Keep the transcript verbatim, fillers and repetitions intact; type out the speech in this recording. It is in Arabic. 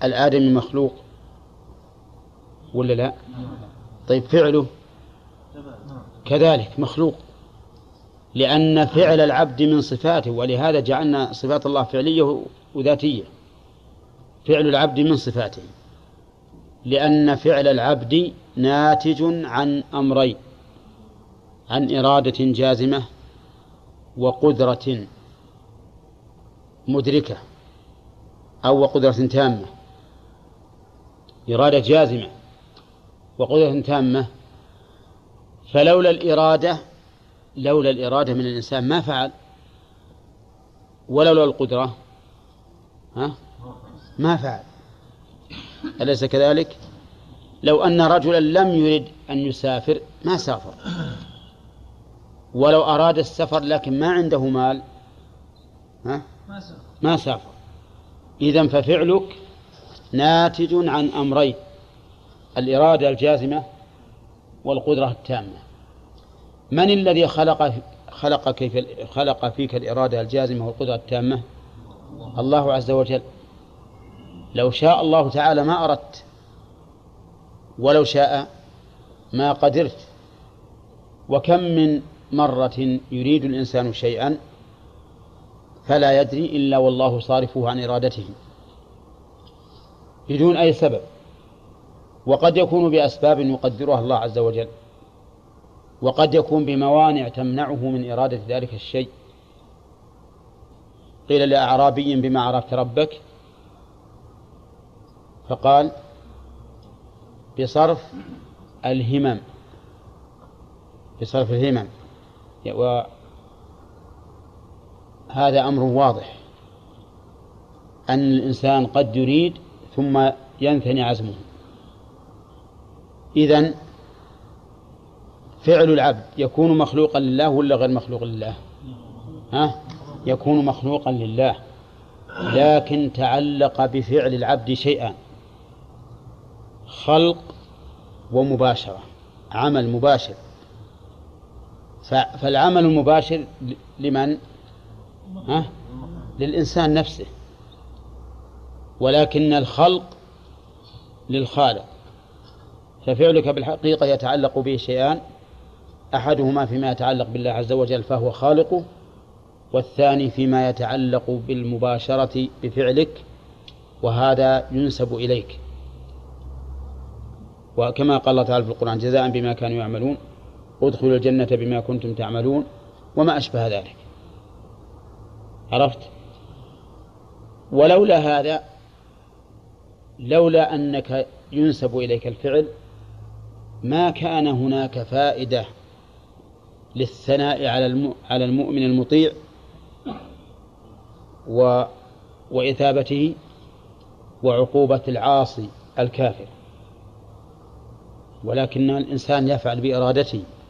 الآدمي مخلوق ولا لا؟ طيب فعله كذلك مخلوق، لأن فعل العبد من صفاته، ولهذا جعلنا صفات الله فعلية وذاتية. فعل العبد من صفاته، لأن فعل العبد ناتج عن أمرين: عن إرادة جازمة وقدرة مدركة، أو قدرة تامة. إرادة جازمة وقدرة تامة، فلولا الإرادة لولا الإرادة من الإنسان ما فعل، ولولا القدرة ها ما فعل. أليس كذلك؟ لو أن رجلا لم يرد أن يسافر ما سافر، ولو أراد السفر لكن ما عنده مال ها ما سافر. إذن ففعلك ناتج عن أمرين: الإرادة الجازمة والقدرة التامة. من الذي خلق خلق كيف خلق فيك الإرادة الجازمة والقدرة التامة؟ الله عز وجل. لو شاء الله تعالى ما أردت، ولو شاء ما قدرت. وكم من مرة يريد الإنسان شيئا فلا يدري إلا والله صارفه عن إرادته بدون أي سبب، وقد يكون بأسباب يقدرها الله عز وجل، وقد يكون بموانع تمنعه من إرادة ذلك الشيء. قيل لأعرابي: بما عرفت ربك؟ فقال: بصرف الهمم، بصرف الهمم. وهذا أمر واضح أن الإنسان قد يريد ثم ينثني عزمه. إذن فعل العبد يكون مخلوقا لله ولا غير مخلوق لله؟ ها؟ يكون مخلوقا لله، لكن تعلق بفعل العبد شيئان: خلق ومباشرة، عمل مباشر. فالعمل المباشر لمن؟ ها؟ للإنسان نفسه، ولكن الخلق للخالق. ففعلك بالحقيقة يتعلق به شيئان: أحدهما فيما يتعلق بالله عز وجل فهو خالقه، والثاني فيما يتعلق بالمباشرة بفعلك، وهذا ينسب إليك. وكما قال الله تعالى في القرآن: جزاء بما كانوا يعملون، ادخلوا الجنة بما كنتم تعملون، وما أشبه ذلك. عرفت؟ ولولا هذا، لولا أنك ينسب إليك الفعل، ما كان هناك فائدة للثناء على المؤمن المطيع و... وإثابته وعقوبة العاصي الكافر. ولكن الإنسان يفعل بإرادته،